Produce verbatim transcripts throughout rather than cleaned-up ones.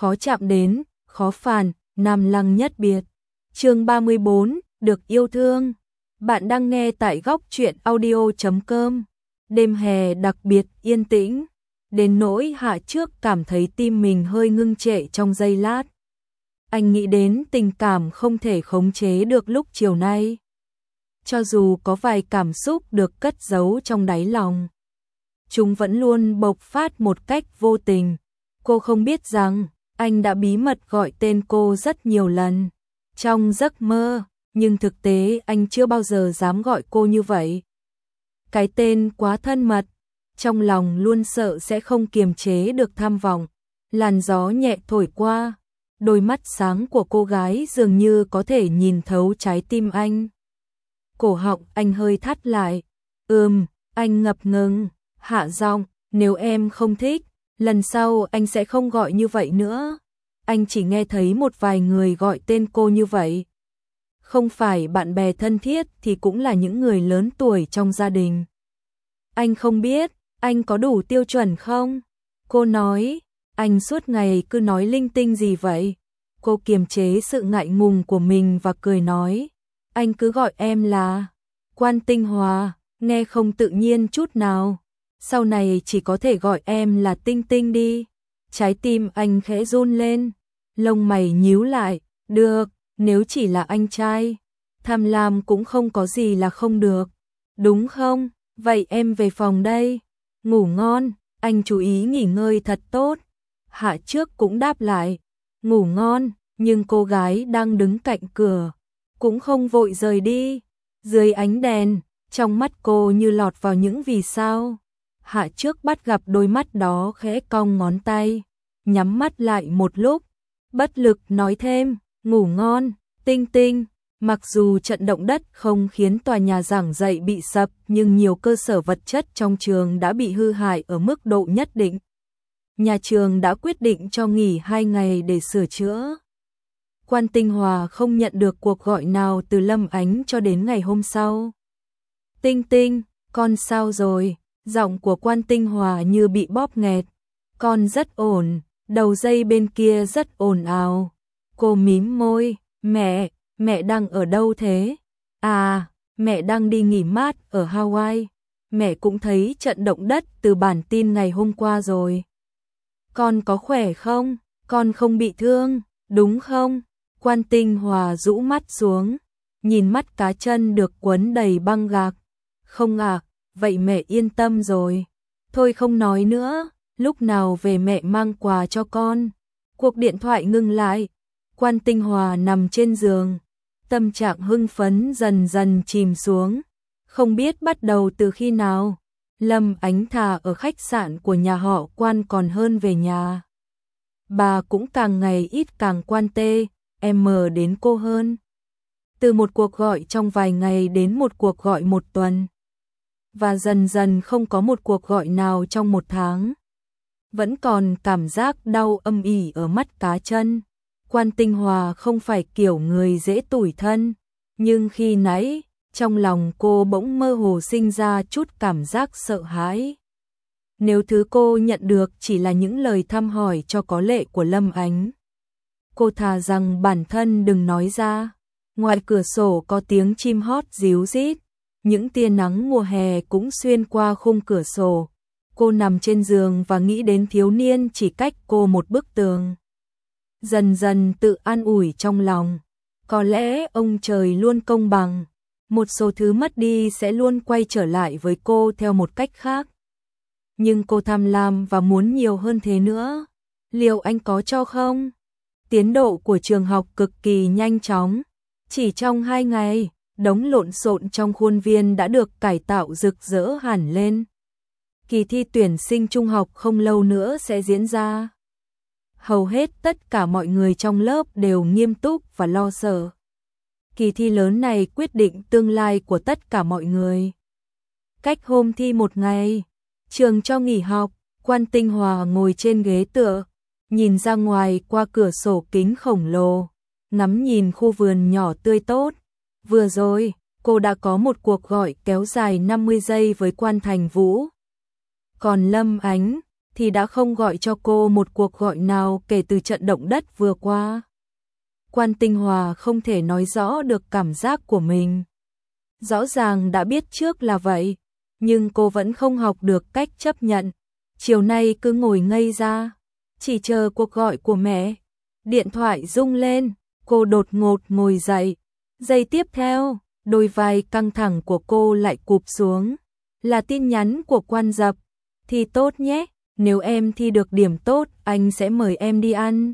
khó chạm đến, khó phản, Nam Lăng nhất biệt. Chương ba mươi bốn, được yêu thương. Bạn đang nghe tại góc truyện audio chấm com. Đêm hè đặc biệt yên tĩnh, đến nỗi Hạ Trước cảm thấy tim mình hơi ngưng trệ trong giây lát. Anh nghĩ đến tình cảm không thể khống chế được lúc chiều nay. Cho dù có vài cảm xúc được cất giấu trong đáy lòng, chúng vẫn luôn bộc phát một cách vô tình. Cô không biết rằng anh đã bí mật gọi tên cô rất nhiều lần trong giấc mơ, nhưng thực tế anh chưa bao giờ dám gọi cô như vậy. Cái tên quá thân mật, trong lòng luôn sợ sẽ không kiềm chế được tham vọng. Làn gió nhẹ thổi qua, đôi mắt sáng của cô gái dường như có thể nhìn thấu trái tim anh. Cổ họng anh hơi thắt lại. Ừm, anh ngập ngừng, hạ giọng, nếu em không thích, lần sau anh sẽ không gọi như vậy nữa. Anh chỉ nghe thấy một vài người gọi tên cô như vậy. Không phải bạn bè thân thiết thì cũng là những người lớn tuổi trong gia đình. Anh không biết, anh có đủ tiêu chuẩn không? Cô nói, anh suốt ngày cứ nói linh tinh gì vậy? Cô kiềm chế sự ngại ngùng của mình và cười nói, anh cứ gọi em là Quan Tinh Hòa, nghe không tự nhiên chút nào. Sau này chỉ có thể gọi em là Tinh Tinh đi. Trái tim anh khẽ run lên, lông mày nhíu lại, được, nếu chỉ là anh trai, tham lam cũng không có gì là không được, đúng không? Vậy em về phòng đây, ngủ ngon, anh chú ý nghỉ ngơi thật tốt. Hạ Trước cũng đáp lại, ngủ ngon, nhưng cô gái đang đứng cạnh cửa cũng không vội rời đi. Dưới ánh đèn, trong mắt cô như lọt vào những vì sao. Hạ Trước bắt gặp đôi mắt đó khẽ cong ngón tay, nhắm mắt lại một lúc, bất lực nói thêm, ngủ ngon, Tinh Tinh. Mặc dù trận động đất không khiến tòa nhà giảng dạy bị sập, nhưng nhiều cơ sở vật chất trong trường đã bị hư hại ở mức độ nhất định. Nhà trường đã quyết định cho nghỉ hai ngày để sửa chữa. Quan Tinh Hòa không nhận được cuộc gọi nào từ Lâm Ánh cho đến ngày hôm sau. Tinh Tinh, con sao rồi? Giọng của Quan Tinh Hòa như bị bóp nghẹt. Con rất ổn, đầu dây bên kia rất ồn ào. Cô mím môi, mẹ, mẹ đang ở đâu thế? À, mẹ đang đi nghỉ mát ở Hawaii. Mẹ cũng thấy trận động đất từ bản tin ngày hôm qua rồi. Con có khỏe không? Con không bị thương, đúng không? Quan Tinh Hòa rũ mắt xuống, nhìn mắt cá chân được quấn đầy băng gạc. Không à, vậy mẹ yên tâm rồi. Thôi không nói nữa, lúc nào về mẹ mang quà cho con. Cuộc điện thoại ngưng lại, Quan Tinh Hòa nằm trên giường, tâm trạng hưng phấn dần dần chìm xuống. Không biết bắt đầu từ khi nào, Lâm Ánh thà ở khách sạn của nhà họ Quan còn hơn về nhà. Bà cũng càng ngày ít càng quan tê, em mờ đến cô hơn. Từ một cuộc gọi trong vài ngày đến một cuộc gọi một tuần. Và dần dần không có một cuộc gọi nào trong một tháng. Vẫn còn cảm giác đau âm ỉ ở mắt cá chân. Quan Tinh Hòa không phải kiểu người dễ tủi thân, nhưng khi nãy, trong lòng cô bỗng mơ hồ sinh ra chút cảm giác sợ hãi. Nếu thứ cô nhận được chỉ là những lời thăm hỏi cho có lệ của Lâm Ánh, cô thà rằng bản thân đừng nói ra. Ngoài cửa sổ có tiếng chim hót ríu rít, những tia nắng mùa hè cũng xuyên qua khung cửa sổ. Cô nằm trên giường và nghĩ đến thiếu niên chỉ cách cô một bức tường. Dần dần tự an ủi trong lòng, có lẽ ông trời luôn công bằng, một số thứ mất đi sẽ luôn quay trở lại với cô theo một cách khác. Nhưng cô tham lam và muốn nhiều hơn thế nữa. Liệu anh có cho không? Tiến độ của trường học cực kỳ nhanh chóng. Chỉ trong hai ngày, đống lộn xộn trong khuôn viên đã được cải tạo rực rỡ hẳn lên. Kỳ thi tuyển sinh trung học không lâu nữa sẽ diễn ra. Hầu hết tất cả mọi người trong lớp đều nghiêm túc và lo sợ. Kỳ thi lớn này quyết định tương lai của tất cả mọi người. Cách hôm thi một ngày, trường cho nghỉ học, Quan Tinh Hòa ngồi trên ghế tựa, nhìn ra ngoài qua cửa sổ kính khổng lồ, ngắm nhìn khu vườn nhỏ tươi tốt. Vừa rồi, cô đã có một cuộc gọi kéo dài năm mươi giây với Quan Thành Vũ. Còn Lâm Ánh, thì đã không gọi cho cô một cuộc gọi nào kể từ trận động đất vừa qua. Quan Tinh Hòa không thể nói rõ được cảm giác của mình. Rõ ràng đã biết trước là vậy, nhưng cô vẫn không học được cách chấp nhận. Chiều nay cứ ngồi ngây ra, chỉ chờ cuộc gọi của mẹ. Điện thoại rung lên, cô đột ngột ngồi dậy. Giây tiếp theo, đôi vai căng thẳng của cô lại cụp xuống. Là tin nhắn của Quan Dập. Thi tốt nhé, nếu em thi được điểm tốt, anh sẽ mời em đi ăn.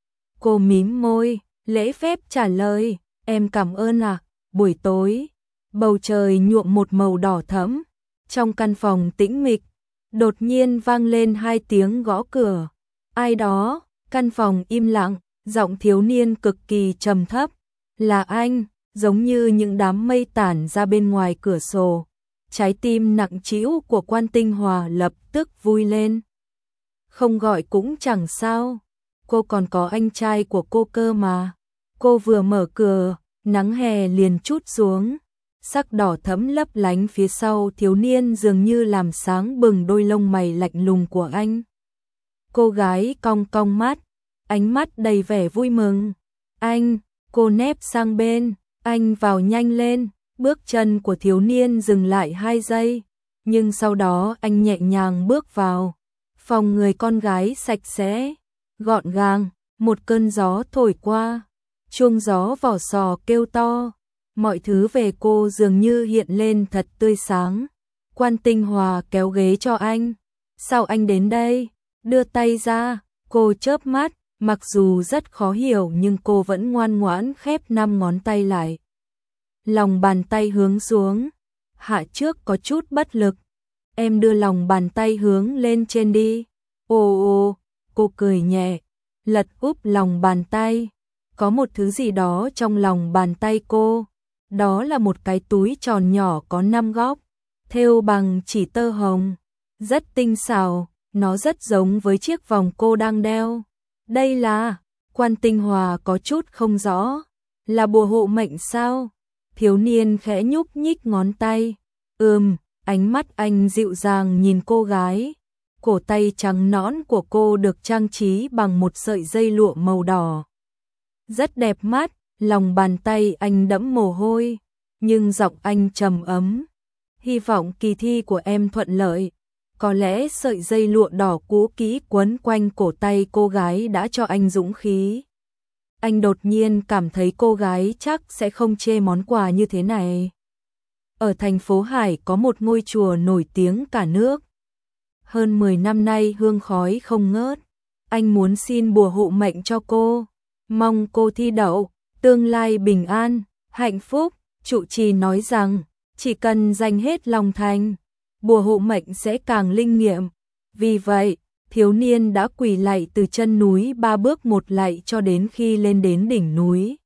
Cô mím môi, lễ phép trả lời, em cảm ơn ạ. Buổi tối, bầu trời nhuộm một màu đỏ thẫm. Trong căn phòng tĩnh mịch, đột nhiên vang lên hai tiếng gõ cửa. Ai đó? Căn phòng im lặng, giọng thiếu niên cực kỳ trầm thấp. Là anh, giống như những đám mây tản ra bên ngoài cửa sổ. Trái tim nặng trĩu của Quan Tinh Hòa lập tức vui lên. Không gọi cũng chẳng sao, cô còn có anh trai của cô cơ mà. Cô vừa mở cửa, nắng hè liền trút xuống. Sắc đỏ thẫm lấp lánh phía sau thiếu niên dường như làm sáng bừng đôi lông mày lạnh lùng của anh. Cô gái cong cong mắt, ánh mắt đầy vẻ vui mừng. Anh, cô nép sang bên, anh vào nhanh lên. Bước chân của thiếu niên dừng lại hai giây, nhưng sau đó anh nhẹ nhàng bước vào. Phòng người con gái sạch sẽ, gọn gàng, một cơn gió thổi qua. Chuông gió vỏ sò kêu to, mọi thứ về cô dường như hiện lên thật tươi sáng. Quan Tinh Hòa kéo ghế cho anh. Sao anh đến đây? Đưa tay ra, cô chớp mắt, mặc dù rất khó hiểu nhưng cô vẫn ngoan ngoãn khép năm ngón tay lại. Lòng bàn tay hướng xuống, hạ trước có chút bất lực. Em đưa lòng bàn tay hướng lên trên đi. Ồ ồ, cô cười nhẹ, lật úp lòng bàn tay. Có một thứ gì đó trong lòng bàn tay cô. Đó là một cái túi tròn nhỏ có năm góc, thêu bằng chỉ tơ hồng. Rất tinh xảo, nó rất giống với chiếc vòng cô đang đeo. Đây là, Quan Tinh Hòa có chút không rõ. Là bùa hộ mệnh sao? Thiếu niên khẽ nhúc nhích ngón tay. Ừm, ánh mắt anh dịu dàng nhìn cô gái. Cổ tay trắng nõn của cô được trang trí bằng một sợi dây lụa màu đỏ. Rất đẹp mắt, lòng bàn tay anh đẫm mồ hôi, nhưng giọng anh trầm ấm. Hy vọng kỳ thi của em thuận lợi. Có lẽ sợi dây lụa đỏ cũ kỹ quấn quanh cổ tay cô gái đã cho anh dũng khí. Anh đột nhiên cảm thấy cô gái chắc sẽ không chê món quà như thế này. Ở thành phố Hải có một ngôi chùa nổi tiếng cả nước. Hơn mười năm nay hương khói không ngớt. Anh muốn xin bùa hộ mệnh cho cô. Mong cô thi đậu, tương lai bình an, hạnh phúc. Trụ trì nói rằng, chỉ cần dành hết lòng thành, bùa hộ mệnh sẽ càng linh nghiệm. Vì vậy, thiếu niên đã quỳ lạy từ chân núi ba bước một lạy cho đến khi lên đến đỉnh núi.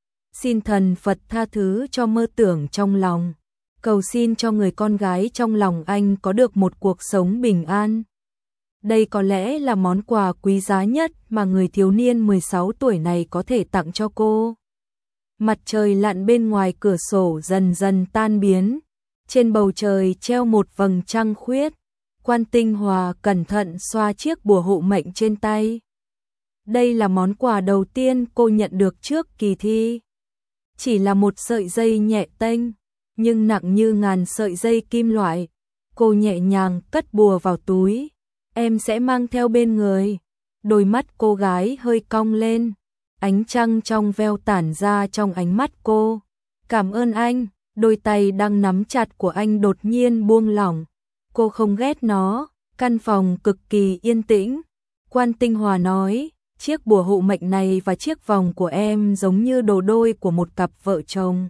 Xin thần Phật tha thứ cho mơ tưởng trong lòng, cầu xin cho người con gái trong lòng anh có được một cuộc sống bình an. Đây có lẽ là món quà quý giá nhất mà người thiếu niên mười sáu tuổi này có thể tặng cho cô. Mặt trời lặn bên ngoài cửa sổ dần dần tan biến, trên bầu trời treo một vầng trăng khuyết. Quan Tinh Hòa cẩn thận xoa chiếc bùa hộ mệnh trên tay. Đây là món quà đầu tiên cô nhận được trước kỳ thi. Chỉ là một sợi dây nhẹ tênh, nhưng nặng như ngàn sợi dây kim loại. Cô nhẹ nhàng cất bùa vào túi. Em sẽ mang theo bên người. Đôi mắt cô gái hơi cong lên. Ánh trăng trong veo tản ra trong ánh mắt cô. Cảm ơn anh. Đôi tay đang nắm chặt của anh đột nhiên buông lỏng. Cô không ghét nó. Căn phòng cực kỳ yên tĩnh. Quan Tinh Hòa nói, chiếc bùa hộ mệnh này và chiếc vòng của em giống như đồ đôi của một cặp vợ chồng.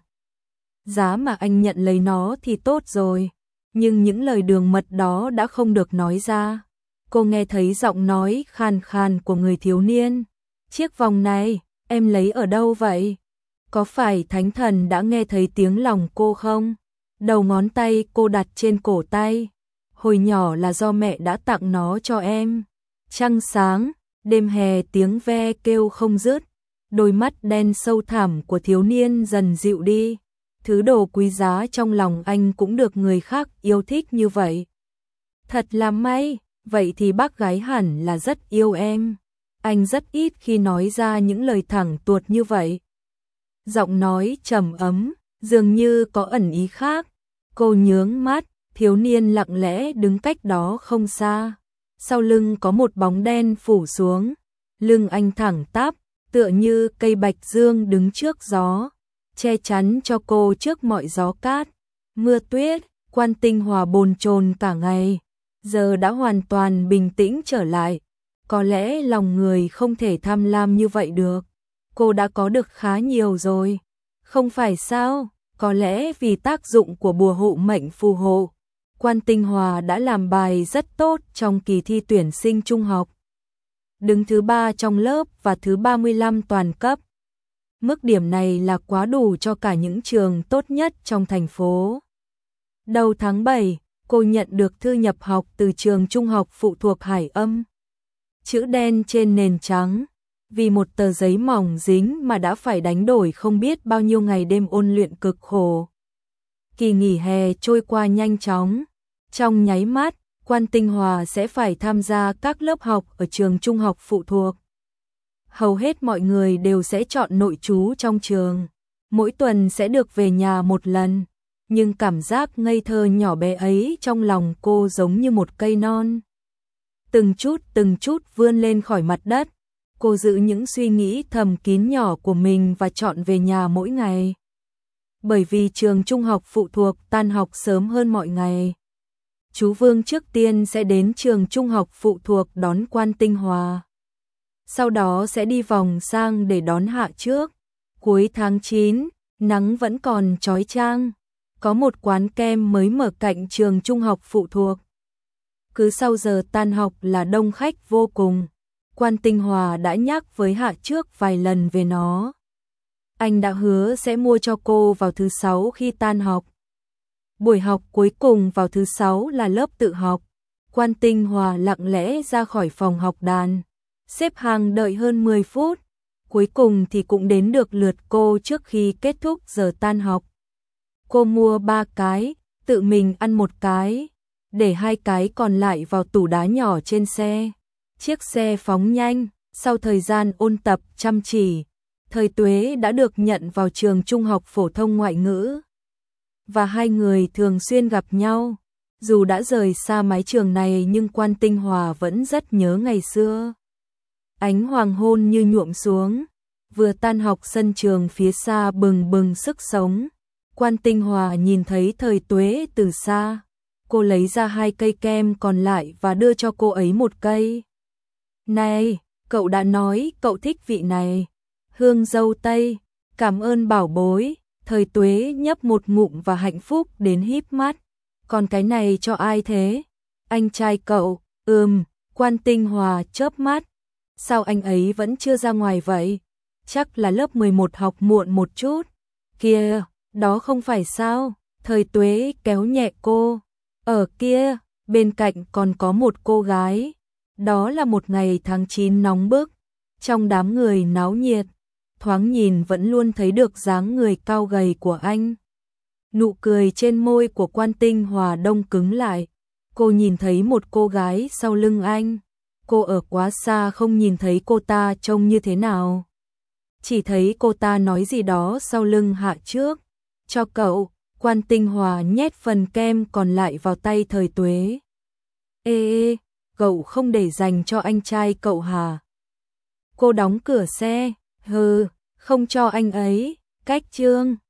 Giá mà anh nhận lấy nó thì tốt rồi. Nhưng những lời đường mật đó đã không được nói ra. Cô nghe thấy giọng nói khàn khàn của người thiếu niên. Chiếc vòng này, em lấy ở đâu vậy? Có phải thánh thần đã nghe thấy tiếng lòng cô không? Đầu ngón tay cô đặt trên cổ tay. Hồi nhỏ là do mẹ đã tặng nó cho em. Trăng sáng, đêm hè tiếng ve kêu không dứt. Đôi mắt đen sâu thẳm của thiếu niên dần dịu đi. Thứ đồ quý giá trong lòng anh cũng được người khác yêu thích như vậy. Thật là may, vậy thì bác gái hẳn là rất yêu em. Anh rất ít khi nói ra những lời thẳng tuột như vậy. Giọng nói trầm ấm, dường như có ẩn ý khác. Cô nhướng mắt, thiếu niên lặng lẽ đứng cách đó không xa. Sau lưng có một bóng đen phủ xuống. Lưng anh thẳng tắp, tựa như cây bạch dương đứng trước gió, che chắn cho cô trước mọi gió cát, mưa tuyết. Quan Tinh Hòa bồn chồn cả ngày, giờ đã hoàn toàn bình tĩnh trở lại. Có lẽ lòng người không thể tham lam như vậy được. Cô đã có được khá nhiều rồi. Không phải sao? Có lẽ vì tác dụng của bùa hộ mệnh phù hộ, Quan Tinh Hòa đã làm bài rất tốt trong kỳ thi tuyển sinh trung học. Đứng thứ ba trong lớp và thứ ba mươi lăm toàn cấp. Mức điểm này là quá đủ cho cả những trường tốt nhất trong thành phố. Đầu tháng bảy, cô nhận được thư nhập học từ trường trung học phụ thuộc Hải Âm. Chữ đen trên nền trắng, vì một tờ giấy mỏng dính mà đã phải đánh đổi không biết bao nhiêu ngày đêm ôn luyện cực khổ. Kỳ nghỉ hè trôi qua nhanh chóng, trong nháy mắt, Quan Tinh Hòa sẽ phải tham gia các lớp học ở trường trung học phụ thuộc. Hầu hết mọi người đều sẽ chọn nội trú trong trường, mỗi tuần sẽ được về nhà một lần, nhưng cảm giác ngây thơ nhỏ bé ấy trong lòng cô giống như một cây non. Từng chút từng chút vươn lên khỏi mặt đất, cô giữ những suy nghĩ thầm kín nhỏ của mình và chọn về nhà mỗi ngày. Bởi vì trường trung học phụ thuộc tan học sớm hơn mọi ngày. Chú Vương trước tiên sẽ đến trường trung học phụ thuộc đón Quan Tinh Hòa. Sau đó sẽ đi vòng sang để đón Hạ trước. Cuối tháng chín, nắng vẫn còn chói chang. Có một quán kem mới mở cạnh trường trung học phụ thuộc. Cứ sau giờ tan học là đông khách vô cùng. Quan Tinh Hòa đã nhắc với Hạ trước vài lần về nó. Anh đã hứa sẽ mua cho cô vào thứ sáu khi tan học. Buổi học cuối cùng vào thứ sáu là lớp tự học. Quan Tinh Hòa lặng lẽ ra khỏi phòng học đàn, xếp hàng đợi hơn mười phút. Cuối cùng thì cũng đến được lượt cô trước khi kết thúc giờ tan học. Cô mua ba cái, tự mình ăn một cái, để hai cái còn lại vào tủ đá nhỏ trên xe. Chiếc xe phóng nhanh, sau thời gian ôn tập chăm chỉ, Thời Tuế đã được nhận vào trường trung học phổ thông ngoại ngữ. Và hai người thường xuyên gặp nhau. Dù đã rời xa mái trường này nhưng Quan Tinh Hòa vẫn rất nhớ ngày xưa. Ánh hoàng hôn như nhuộm xuống, vừa tan học sân trường phía xa bừng bừng sức sống. Quan Tinh Hòa nhìn thấy Thời Tuế từ xa. Cô lấy ra hai cây kem còn lại và đưa cho cô ấy một cây. Này, cậu đã nói cậu thích vị này. Hương dâu tây, cảm ơn bảo bối. Thời Tuế nhấp một ngụm và hạnh phúc đến híp mắt. Còn cái này cho ai thế? Anh trai cậu. Ừm, Quan Tinh Hòa chớp mắt. Sao anh ấy vẫn chưa ra ngoài vậy? Chắc là lớp mười một học muộn một chút. Kìa, đó không phải sao? Thời Tuế kéo nhẹ cô. Ở kia, bên cạnh còn có một cô gái. Đó là một ngày tháng chín nóng bức. Trong đám người náo nhiệt, thoáng nhìn vẫn luôn thấy được dáng người cao gầy của anh. Nụ cười trên môi của Quan Tinh Hòa đông cứng lại. Cô nhìn thấy một cô gái sau lưng anh. Cô ở quá xa không nhìn thấy cô ta trông như thế nào. Chỉ thấy cô ta nói gì đó sau lưng Hạ trước. Cho cậu. Quan Tinh Hòa nhét phần kem còn lại vào tay Thời Tuế. Ê ê, cậu không để dành cho anh trai cậu hả? Cô đóng cửa xe. Hừ, không cho anh ấy. Cách chương.